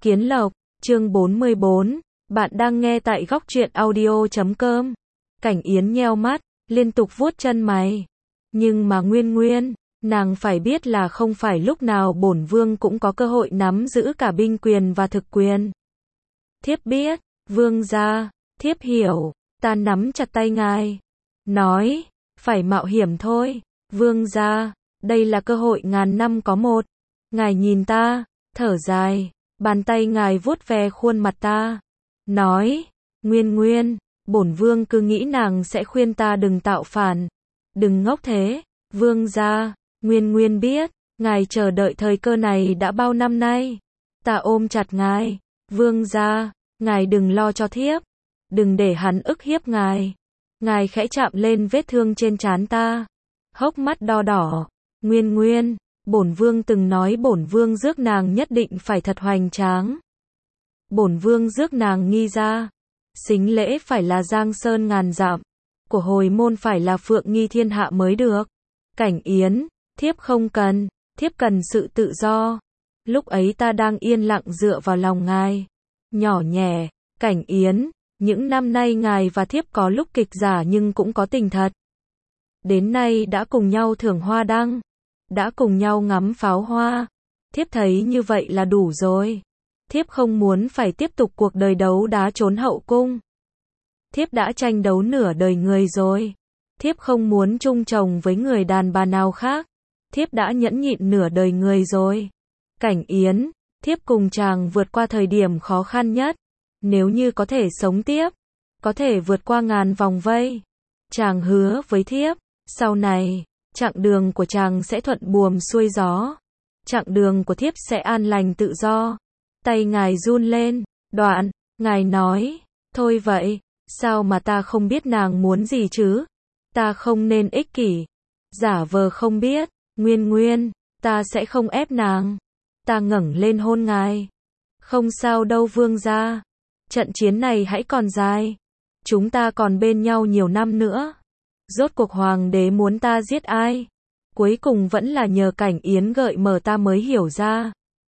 Kiến Lộc, chương 44, bạn đang nghe tại góc truyện audio.com. Cảnh Yến nheo mắt, liên tục vuốt chân mày. Nhưng mà Nguyên, nàng phải biết là không phải lúc nào bổn vương cũng có cơ hội nắm giữ cả binh quyền và thực quyền. Thiếp biết, vương gia, thiếp hiểu, ta nắm chặt tay ngài. Nói, phải mạo hiểm thôi, vương gia, đây là cơ hội ngàn năm có một. Ngài nhìn ta, thở dài, bàn tay ngài vuốt ve khuôn mặt ta. Nói, Nguyên, bổn vương cứ nghĩ nàng sẽ khuyên ta đừng tạo phản. Đừng ngốc thế, vương gia, Nguyên biết, ngài chờ đợi thời cơ này đã bao năm nay. Ta ôm chặt ngài, vương gia, ngài đừng lo cho thiếp. Đừng để hắn ức hiếp ngài. Ngài khẽ chạm lên vết thương trên trán ta. Hốc mắt đo đỏ, Nguyên, bổn vương từng nói bổn vương rước nàng nhất định phải thật hoành tráng. Bổn vương rước nàng nghi ra. Sính lễ phải là giang sơn ngàn dặm. Của hồi môn phải là phượng nghi thiên hạ mới được. Cảnh Yến, thiếp không cần, thiếp cần sự tự do. Lúc ấy ta đang yên lặng dựa vào lòng ngài. Nhỏ nhẹ, Cảnh Yến, những năm nay ngài và thiếp có lúc kịch giả nhưng cũng có tình thật. Đến nay đã cùng nhau thưởng hoa đăng. Đã cùng nhau ngắm pháo hoa. Thiếp thấy như vậy là đủ rồi. Thiếp không muốn phải tiếp tục cuộc đời đấu đá trốn hậu cung. Thiếp đã tranh đấu nửa đời người rồi. Thiếp không muốn chung chồng với người đàn bà nào khác. Thiếp đã nhẫn nhịn nửa đời người rồi. Cảnh Yến, thiếp cùng chàng vượt qua thời điểm khó khăn nhất. Nếu như có thể sống tiếp, có thể vượt qua ngàn vòng vây. Chàng hứa với thiếp, sau này, chặng đường của chàng sẽ thuận buồm xuôi gió. Chặng đường của thiếp sẽ an lành tự do. Tay ngài run lên, đoạn, ngài nói, thôi vậy, sao mà ta không biết nàng muốn gì chứ? Ta không nên ích kỷ, giả vờ không biết, Nguyên, ta sẽ không ép nàng. Ta ngẩng lên hôn ngài. Không sao đâu vương gia, trận chiến này hãy còn dài. Chúng ta còn bên nhau nhiều năm nữa. Rốt cuộc hoàng đế muốn ta giết ai? Cuối cùng vẫn là nhờ Cảnh Yến gợi mở ta mới hiểu ra.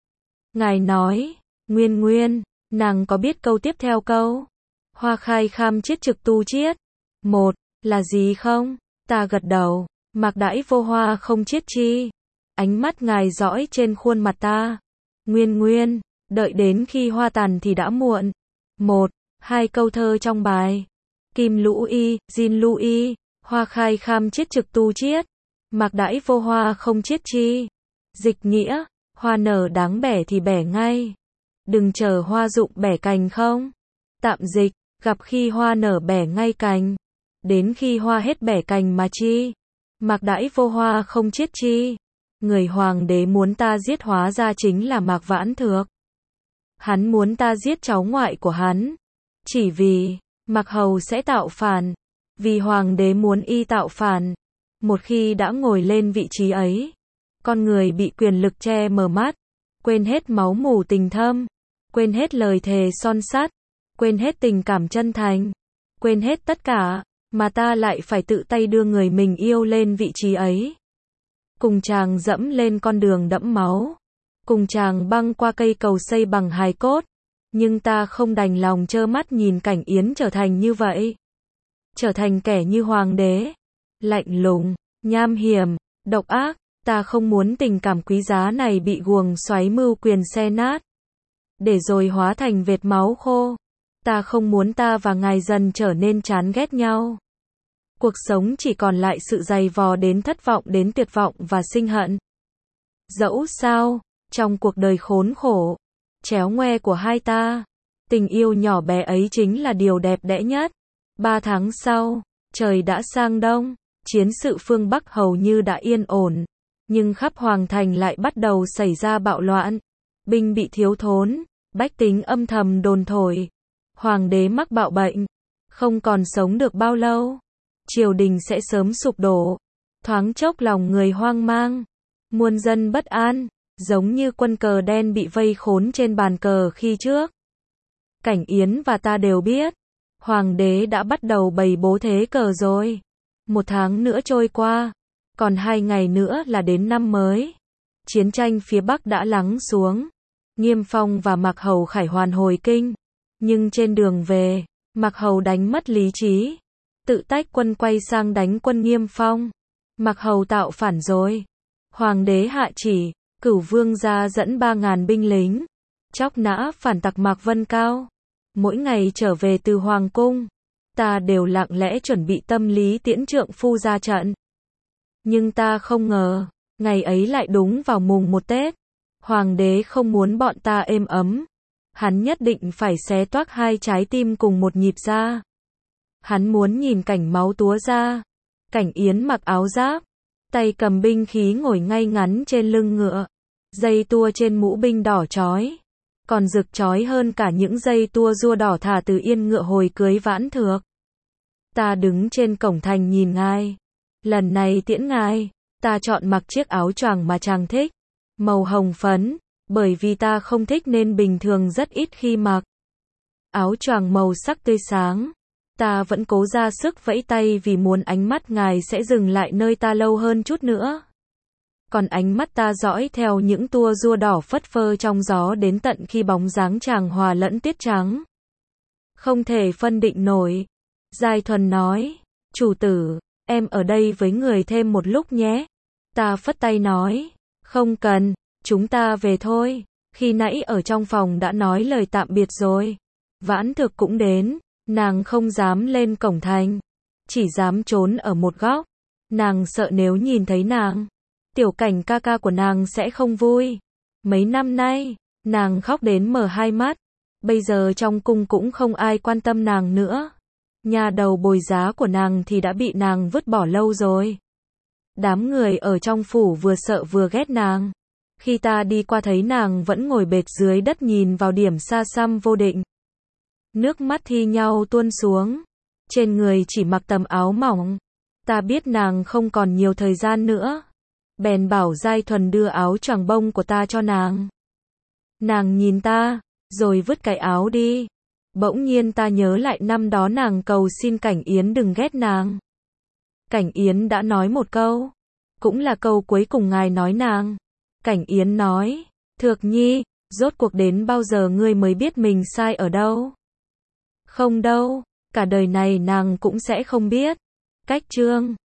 Ngài nói, Nguyên, nàng có biết câu tiếp theo câu? Hoa khai kham chiết trực tu chiết. Một, là gì không? Ta gật đầu, mạc đãi vô hoa không chiết chi. Ánh mắt ngài dõi trên khuôn mặt ta. Nguyên, đợi đến khi hoa tàn thì đã muộn. Một, hai câu thơ trong bài. Kim lũ y, Jin lũ y, hoa khai kham chiết trực tu chiết. Mạc đãi vô hoa không chiết chi. Dịch nghĩa, hoa nở đáng bẻ thì bẻ ngay. Đừng chờ hoa rụng bẻ cành không. Tạm dịch, gặp khi hoa nở bẻ ngay cành. Đến khi hoa hết bẻ cành mà chi. Mạc đãi vô hoa không chiết chi. Người hoàng đế muốn ta giết hóa ra chính là Mạc Vãn Thược. Hắn muốn ta giết cháu ngoại của hắn. Chỉ vì, Mạc Hầu sẽ tạo phản. Vì hoàng đế muốn y tạo phản. Một khi đã ngồi lên vị trí ấy, con người bị quyền lực che mờ mắt, quên hết máu mủ tình thâm, quên hết lời thề son sắt, quên hết tình cảm chân thành, quên hết tất cả, mà ta lại phải tự tay đưa người mình yêu lên vị trí ấy. Cùng chàng dẫm lên con đường đẫm máu, cùng chàng băng qua cây cầu xây bằng hài cốt, nhưng ta không đành lòng trơ mắt nhìn Cảnh Yến trở thành như vậy. Trở thành kẻ như hoàng đế, lạnh lùng, nham hiểm, độc ác. Ta không muốn tình cảm quý giá này bị guồng xoáy mưu quyền xé nát, để rồi hóa thành vệt máu khô. Ta không muốn ta và ngài dần trở nên chán ghét nhau. Cuộc sống chỉ còn lại sự dày vò đến thất vọng đến tuyệt vọng và sinh hận. Dẫu sao, trong cuộc đời khốn khổ, chéo ngoe của hai ta, tình yêu nhỏ bé ấy chính là điều đẹp đẽ nhất. 3 tháng sau, trời đã sang đông, chiến sự phương Bắc hầu như đã yên ổn. Nhưng khắp hoàng thành lại bắt đầu xảy ra bạo loạn. Binh bị thiếu thốn, bách tính âm thầm đồn thổi. Hoàng đế mắc bạo bệnh, không còn sống được bao lâu. Triều đình sẽ sớm sụp đổ. Thoáng chốc lòng người hoang mang, muôn dân bất an, giống như quân cờ đen bị vây khốn trên bàn cờ khi trước. Cảnh Yến và ta đều biết, hoàng đế đã bắt đầu bày bố thế cờ rồi. 1 tháng nữa trôi qua, còn 2 ngày nữa là đến năm mới. Chiến tranh phía Bắc đã lắng xuống. Nghiêm Phong và Mạc Hầu Khải hoàn hồi kinh. Nhưng trên đường về, Mạc Hầu đánh mất lý trí. Tự tách quân quay sang đánh quân Nghiêm Phong. Mạc Hầu tạo phản rồi. Hoàng đế hạ chỉ, Cửu Vương gia dẫn 3.000 binh lính. Chóc nã phản tặc Mạc Vân Cao. Mỗi ngày trở về từ Hoàng cung, ta đều lặng lẽ chuẩn bị tâm lý tiễn trượng phu ra trận. Nhưng ta không ngờ, ngày ấy lại đúng vào mùng 1 Tết. Hoàng đế không muốn bọn ta êm ấm. Hắn nhất định phải xé toác hai trái tim cùng một nhịp ra. Hắn muốn nhìn cảnh máu túa ra. Cảnh Yến mặc áo giáp, tay cầm binh khí ngồi ngay ngắn trên lưng ngựa. Dây tua trên mũ binh đỏ chói. Còn rực chói hơn cả những dây tua rua đỏ thả từ yên ngựa hồi cưới Vãn Thược. Ta đứng trên cổng thành nhìn ngài. Lần này tiễn ngài, ta chọn mặc chiếc áo choàng mà chàng thích. Màu hồng phấn, bởi vì ta không thích nên bình thường rất ít khi mặc. Áo choàng màu sắc tươi sáng. Ta vẫn cố ra sức vẫy tay vì muốn ánh mắt ngài sẽ dừng lại nơi ta lâu hơn chút nữa. Còn ánh mắt ta dõi theo những tua rua đỏ phất phơ trong gió đến tận khi bóng dáng chàng hòa lẫn tiết trắng. Không thể phân định nổi. Giai Thuần nói, chủ tử, em ở đây với người thêm một lúc nhé. Ta phất tay nói, không cần, chúng ta về thôi. Khi nãy ở trong phòng đã nói lời tạm biệt rồi. Vãn Thực cũng đến, nàng không dám lên cổng thành, chỉ dám trốn ở một góc. Nàng sợ nếu nhìn thấy nàng, Tiểu Cảnh ca ca của nàng sẽ không vui. Mấy năm nay, nàng khóc đến mở hai mắt. Bây giờ trong cung cũng không ai quan tâm nàng nữa. Nhà đầu bồi giá của nàng thì đã bị nàng vứt bỏ lâu rồi. Đám người ở trong phủ vừa sợ vừa ghét nàng. Khi ta đi qua thấy nàng vẫn ngồi bệt dưới đất nhìn vào điểm xa xăm vô định. Nước mắt thi nhau tuôn xuống. Trên người chỉ mặc tầm áo mỏng. Ta biết nàng không còn nhiều thời gian nữa. Bèn bảo Giai Thuần đưa áo choàng bông của ta cho nàng. Nàng nhìn ta, rồi vứt cái áo đi. Bỗng nhiên ta nhớ lại năm đó nàng cầu xin Cảnh Yến đừng ghét nàng. Cảnh Yến đã nói một câu. Cũng là câu cuối cùng ngài nói nàng. Cảnh Yến nói, Thược Nhi, rốt cuộc đến bao giờ ngươi mới biết mình sai ở đâu? Không đâu, cả đời này nàng cũng sẽ không biết. Cách chương